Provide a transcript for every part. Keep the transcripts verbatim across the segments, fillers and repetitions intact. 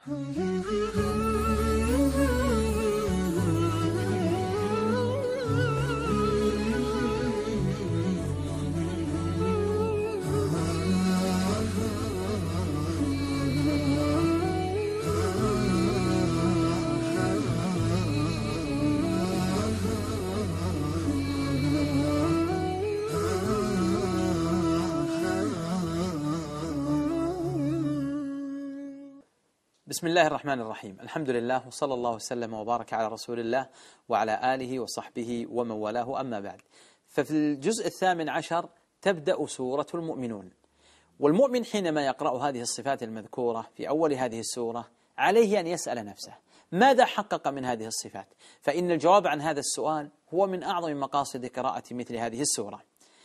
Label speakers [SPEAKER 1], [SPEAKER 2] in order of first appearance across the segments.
[SPEAKER 1] بسم الله الرحمن الرحيم. الحمد لله وصلى الله وسلم وبارك على رسول الله وعلى آله وصحبه ومن والاه، أما بعد. ففي الجزء الثامن عشر تبدأ سورة المؤمنون، والمؤمن حينما يقرأ هذه الصفات المذكورة في أول هذه السورة عليه أن يسأل نفسه ماذا حقق من هذه الصفات، فإن الجواب عن هذا السؤال هو من أعظم مقاصد قراءة مثل هذه السورة.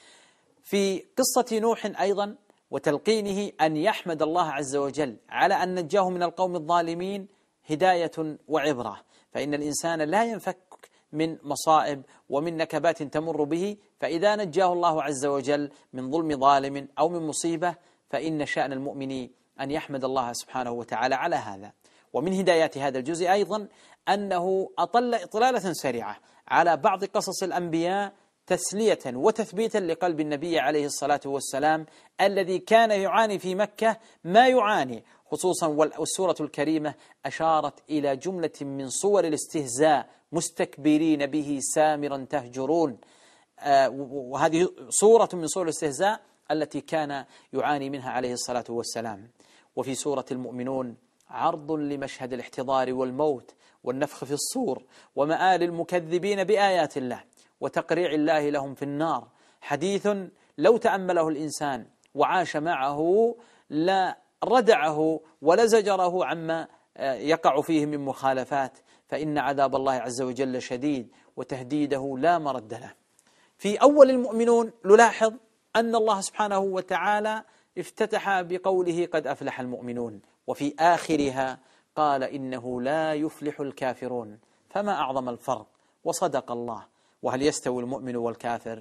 [SPEAKER 1] في قصة نوح أيضا وتلقينه أن يحمد الله عز وجل على أن نجاه من القوم الظالمين هداية وعبرة، فإن الإنسان لا ينفك من مصائب ومن نكبات تمر به، فإذا نجاه الله عز وجل من ظلم ظالم أو من مصيبة فإن شأن المؤمن أن يحمد الله سبحانه وتعالى على هذا. ومن هدايات هذا الجزء أيضا أنه أطل إطلالة سريعة على بعض قصص الأنبياء تسلية وتثبيتا لقلب النبي عليه الصلاة والسلام الذي كان يعاني في مكة ما يعاني، خصوصا والسورة الكريمة أشارت إلى جملة من صور الاستهزاء مستكبرين به سامرا تهجرون، آه وهذه صورة من صور الاستهزاء التي كان يعاني منها عليه الصلاة والسلام. وفي سورة المؤمنون عرض لمشهد الاحتضار والموت والنفخ في الصور ومآل المكذبين بآيات الله وتقريع الله لهم في النار، حديث لو تأمله الإنسان وعاش معه لا ردعه ولا زجره عما يقع فيه من مخالفات، فإن عذاب الله عز وجل شديد وتهديده لا مرد له. في أول المؤمنون نلاحظ أن الله سبحانه وتعالى افتتح بقوله قد أفلح المؤمنون، وفي آخرها قال إنه لا يفلح الكافرون، فما أعظم الفرق، وصدق الله. وهل يستوي المؤمن والكافر؟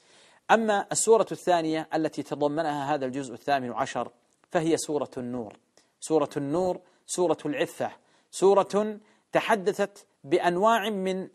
[SPEAKER 1] أما السورة الثانية التي تضمنها هذا الجزء الثامن عشر فهي سورة النور. سورة النور سورة العفة، سورة تحدثت بأنواع من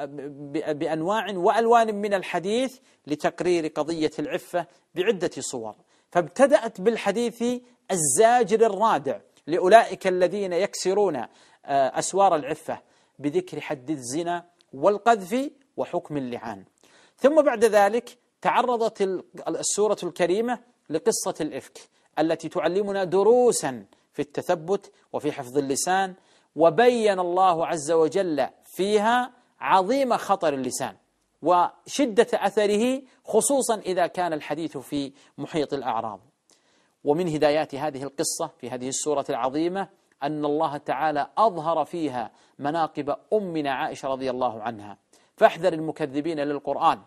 [SPEAKER 1] بأنواع وألوان من الحديث لتقرير قضية العفة بعدة صور. فابتدأت بالحديث الزاجر الرادع لأولئك الذين يكسرون أسوار العفة بذكر حد الزنا والقذف وحكم اللعان. ثم بعد ذلك تعرضت السورة الكريمة لقصة الإفك التي تعلمنا دروسا في التثبت وفي حفظ اللسان، وبين الله عز وجل فيها عظيم خطر اللسان وشدة أثره، خصوصا إذا كان الحديث في محيط الأعراض. ومن هدايات هذه القصة في هذه السورة العظيمة أن الله تعالى أظهر فيها مناقب أمنا عائشة رضي الله عنها، فاحذر المكذبين للقرآن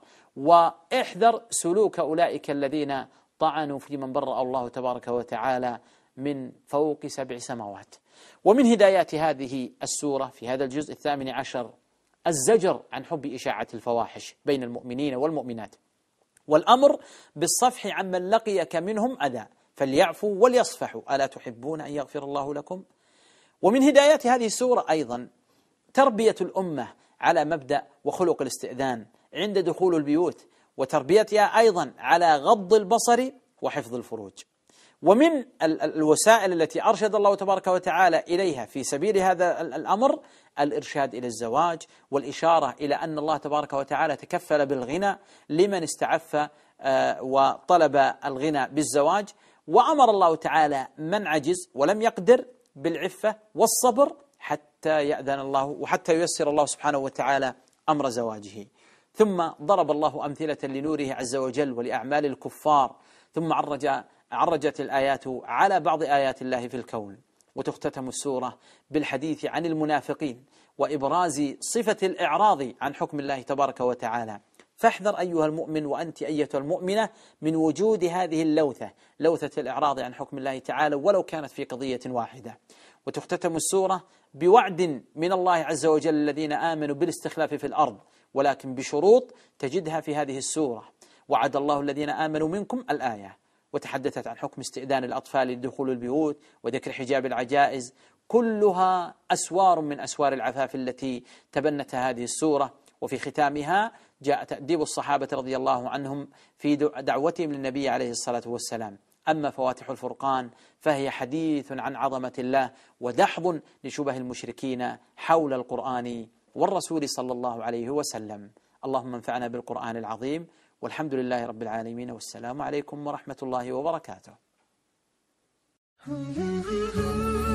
[SPEAKER 1] واحذر سلوك أولئك الذين طعنوا في من برأ الله تبارك وتعالى من فوق سبع سماوات. ومن هدايات هذه السورة في هذا الجزء الثامن عشر الزجر عن حب إشاعة الفواحش بين المؤمنين والمؤمنات، والأمر بالصفح عمن لقيك منهم أذى فليعفوا وليصفحوا ألا تحبون أن يغفر الله لكم. ومن هدايات هذه السورة أيضا تربية الأمة على مبدأ وخلق الاستئذان عند دخول البيوت، وتربيتها أيضا على غض البصر وحفظ الفروج. ومن الوسائل التي أرشد الله تبارك وتعالى إليها في سبيل هذا الأمر الإرشاد إلى الزواج، والإشارة إلى أن الله تبارك وتعالى تكفل بالغنى لمن استعف وطلب الغنى بالزواج، وأمر الله تعالى من عجز ولم يقدر بالعفة والصبر حتى يأذن الله وحتى ييسر الله سبحانه وتعالى أمر زواجه. ثم ضرب الله أمثلة لنوره عز وجل ولأعمال الكفار، ثم عرج عرجت الآيات على بعض آيات الله في الكون. وتختتم السورة بالحديث عن المنافقين وإبراز صفة الإعراض عن حكم الله تبارك وتعالى. فاحذر أيها المؤمن وأنت أيتها المؤمنة من وجود هذه اللوثة، لوثة الإعراض عن حكم الله تعالى ولو كانت في قضية واحدة. وتختتم السورة بوعد من الله عز وجل الذين آمنوا بالاستخلاف في الأرض، ولكن بشروط تجدها في هذه السورة. وعد الله الذين آمنوا منكم الآية، وتحدثت عن حكم استئذان الأطفال لدخول البيوت وذكر حجاب العجائز. كلها أسوار من أسوار العفاف التي تبنتها هذه السورة. وفي ختامها جاء تأديب الصحابة رضي الله عنهم في دعوتهم للنبي عليه الصلاة والسلام. أما فواتح الفرقان فهي حديث عن عظمة الله ودحض لشبه المشركين حول القرآن والرسول صلى الله عليه وسلم. اللهم انفعنا بالقرآن العظيم، والحمد لله رب العالمين، والسلام عليكم ورحمة الله وبركاته.